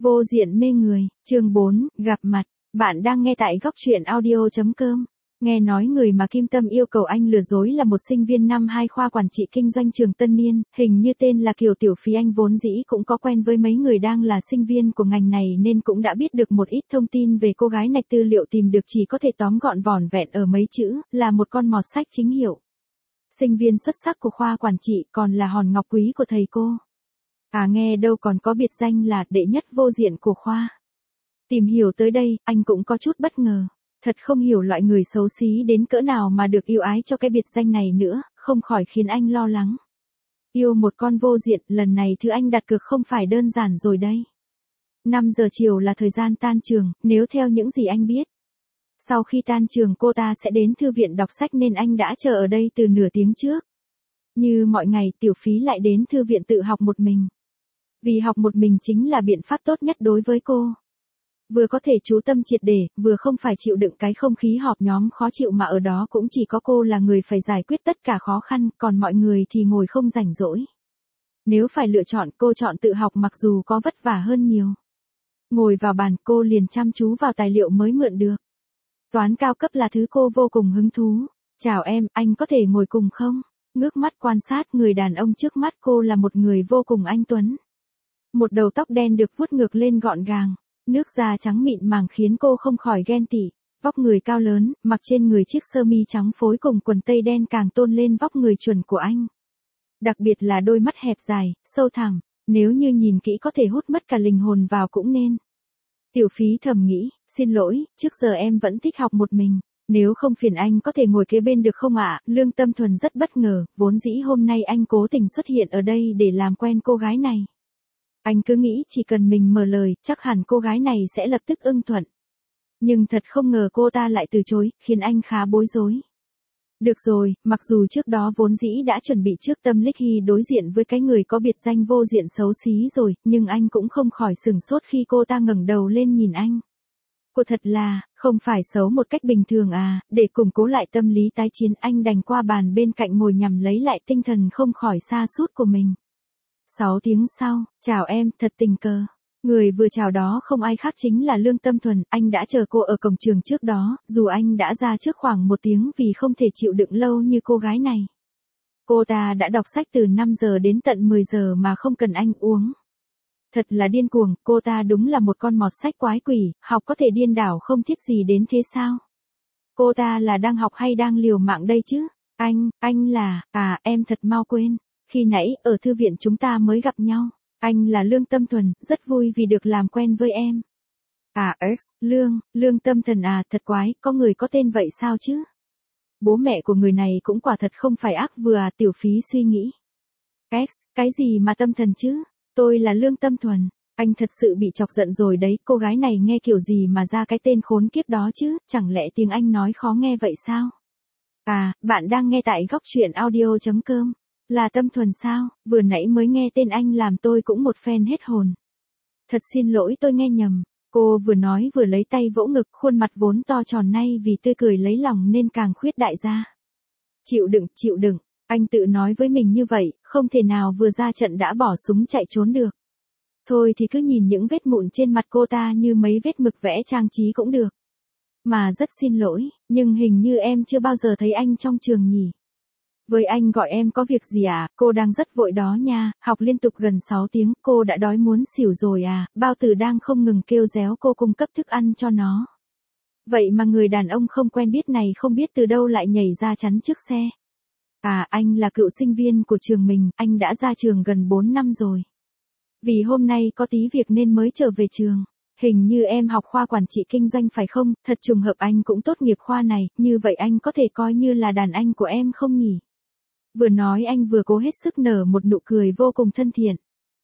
Vô diện mê người, chương 4, gặp mặt. Bạn đang nghe tại góc truyện audio.com. Nghe nói người mà Kim Tâm yêu cầu anh lừa dối là một sinh viên năm 2 khoa quản trị kinh doanh trường Tân Niên, hình như tên là Kiều Tiểu Phí. Anh vốn dĩ cũng có quen với mấy người đang là sinh viên của ngành này nên cũng đã biết được một ít thông tin về cô gái này. Tư liệu tìm được chỉ có thể tóm gọn vỏn vẹn ở mấy chữ, là một con mọt sách chính hiệu. Sinh viên xuất sắc của khoa quản trị, còn là hòn ngọc quý của thầy cô. Nghe đâu còn có biệt danh là đệ nhất vô diện của khoa. Tìm hiểu tới đây, anh cũng có chút bất ngờ. Thật không hiểu loại người xấu xí đến cỡ nào mà được yêu ái cho cái biệt danh này nữa, không khỏi khiến anh lo lắng. Yêu một con vô diện, lần này thứ anh đặt cược không phải đơn giản rồi đây. 5 giờ chiều là thời gian tan trường, nếu theo những gì anh biết. Sau khi tan trường cô ta sẽ đến thư viện đọc sách nên anh đã chờ ở đây từ nửa tiếng trước. Như mọi ngày, Tiểu Phí lại đến thư viện tự học một mình. Vì học một mình chính là biện pháp tốt nhất đối với cô. Vừa có thể chú tâm triệt để, vừa không phải chịu đựng cái không khí họp nhóm khó chịu mà ở đó cũng chỉ có cô là người phải giải quyết tất cả khó khăn, còn mọi người thì ngồi không rảnh rỗi. Nếu phải lựa chọn, cô chọn tự học mặc dù có vất vả hơn nhiều. Ngồi vào bàn, cô liền chăm chú vào tài liệu mới mượn được. Toán cao cấp là thứ cô vô cùng hứng thú. Chào em, anh có thể ngồi cùng không? Ngước mắt quan sát, người đàn ông trước mắt cô là một người vô cùng anh tuấn. Một đầu tóc đen được vuốt ngược lên gọn gàng, nước da trắng mịn màng khiến cô không khỏi ghen tị. Vóc người cao lớn, mặc trên người chiếc sơ mi trắng phối cùng quần tây đen càng tôn lên vóc người chuẩn của anh. Đặc biệt là đôi mắt hẹp dài, sâu thẳm, nếu như nhìn kỹ có thể hút mất cả linh hồn vào cũng nên. Tiểu Phí thầm nghĩ, xin lỗi, trước giờ em vẫn thích học một mình. Nếu không phiền anh có thể ngồi kế bên được không ạ? Lương Tâm Thuần rất bất ngờ, vốn dĩ hôm nay anh cố tình xuất hiện ở đây để làm quen cô gái này. Anh cứ nghĩ chỉ cần mình mở lời, chắc hẳn cô gái này sẽ lập tức ưng thuận. Nhưng thật không ngờ cô ta lại từ chối, khiến anh khá bối rối. Được rồi, mặc dù trước đó vốn dĩ đã chuẩn bị trước tâm Lích Hy đối diện với cái người có biệt danh vô diện xấu xí rồi, nhưng anh cũng không khỏi sửng sốt khi cô ta ngẩng đầu lên nhìn anh. Cô thật là, không phải xấu một cách bình thường à, để củng cố lại tâm lý tái chiến anh đành qua bàn bên cạnh ngồi nhằm lấy lại tinh thần không khỏi sa sút của mình. 6 tiếng sau, chào em, thật tình cờ. Người vừa chào đó không ai khác chính là Lương Tâm Thuần, anh đã chờ cô ở cổng trường trước đó, dù anh đã ra trước khoảng 1 tiếng vì không thể chịu đựng lâu như cô gái này. Cô ta đã đọc sách từ 5 giờ đến tận 10 giờ mà không cần anh uống. Thật là điên cuồng, cô ta đúng là một con mọt sách quái quỷ, học có thể điên đảo không thiết gì đến thế sao? Cô ta là đang học hay đang liều mạng đây chứ? Anh là, em thật mau quên. Khi nãy, ở thư viện chúng ta mới gặp nhau. Anh là Lương Tâm Thuần, rất vui vì được làm quen với em. Lương Tâm Thuần thật quái, có người có tên vậy sao chứ? Bố mẹ của người này cũng quả thật không phải ác vừa Tiểu Phí suy nghĩ. Cái gì mà Tâm Thần chứ? Tôi là Lương Tâm Thuần. Anh thật sự bị chọc giận rồi đấy, cô gái này nghe kiểu gì mà ra cái tên khốn kiếp đó chứ, chẳng lẽ tiếng Anh nói khó nghe vậy sao? Bạn đang nghe tại góc truyện audio.com. Là Tâm Thuần sao? Vừa nãy mới nghe tên anh làm tôi cũng một phen hết hồn. Thật xin lỗi tôi nghe nhầm. Cô vừa nói vừa lấy tay vỗ ngực, khuôn mặt vốn to tròn nay vì tươi cười lấy lòng nên càng khuyết đại ra. Chịu đựng, anh tự nói với mình như vậy, không thể nào vừa ra trận đã bỏ súng chạy trốn được. Thôi thì cứ nhìn những vết mụn trên mặt cô ta như mấy vết mực vẽ trang trí cũng được. Mà rất xin lỗi, nhưng hình như em chưa bao giờ thấy anh trong trường nhỉ. Với anh gọi em có việc gì cô đang rất vội đó nha, học liên tục gần 6 tiếng, cô đã đói muốn xỉu rồi Bao Tử đang không ngừng kêu réo cô cung cấp thức ăn cho nó. Vậy mà người đàn ông không quen biết này không biết từ đâu lại nhảy ra chắn trước xe. Anh là cựu sinh viên của trường mình, anh đã ra trường gần 4 năm rồi. Vì hôm nay có tí việc nên mới trở về trường. Hình như em học khoa quản trị kinh doanh phải không, thật trùng hợp anh cũng tốt nghiệp khoa này, như vậy anh có thể coi như là đàn anh của em không nhỉ? Vừa nói anh vừa cố hết sức nở một nụ cười vô cùng thân thiện.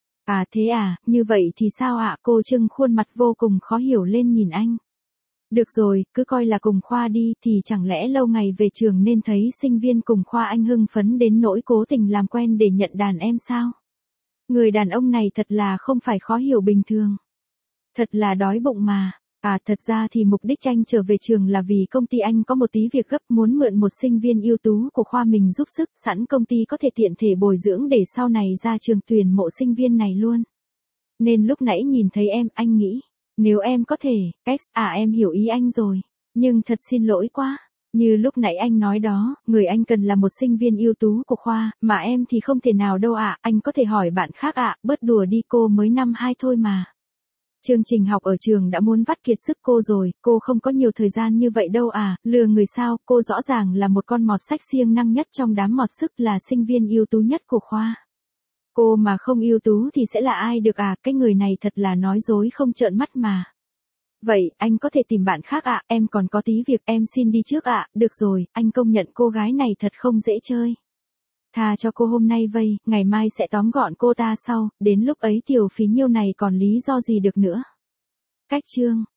Như vậy thì sao cô trưng khuôn mặt vô cùng khó hiểu lên nhìn anh. Được rồi, cứ coi là cùng khoa đi, thì chẳng lẽ lâu ngày về trường nên thấy sinh viên cùng khoa anh hưng phấn đến nỗi cố tình làm quen để nhận đàn em sao? Người đàn ông này thật là không phải khó hiểu bình thường. Thật là đói bụng mà. Thật ra thì mục đích anh trở về trường là vì công ty anh có một tí việc gấp muốn mượn một sinh viên ưu tú của khoa mình giúp sức, sẵn công ty có thể tiện thể bồi dưỡng để sau này ra trường tuyển mộ sinh viên này luôn. Nên lúc nãy nhìn thấy em, anh nghĩ, nếu em có thể, em hiểu ý anh rồi. Nhưng thật xin lỗi quá. Như lúc nãy anh nói đó, người anh cần là một sinh viên ưu tú của khoa, mà em thì không thể nào đâu ạ, anh có thể hỏi bạn khác ạ, bớt đùa đi cô mới năm 2 thôi mà. Chương trình học ở trường đã muốn vắt kiệt sức cô rồi, cô không có nhiều thời gian như vậy đâu à, lừa người sao, cô rõ ràng là một con mọt sách siêng năng nhất trong đám mọt sức, là sinh viên ưu tú nhất của khoa. Cô mà không ưu tú thì sẽ là ai được à, cái người này thật là nói dối không trợn mắt mà. Vậy, anh có thể tìm bạn khác ạ, em còn có tí việc, em xin đi trước ạ, được rồi, anh công nhận cô gái này thật không dễ chơi. Tha cho cô hôm nay vây, ngày mai sẽ tóm gọn cô ta sau, đến lúc ấy tiểu phí nhiêu này còn lý do gì được nữa. Cách chương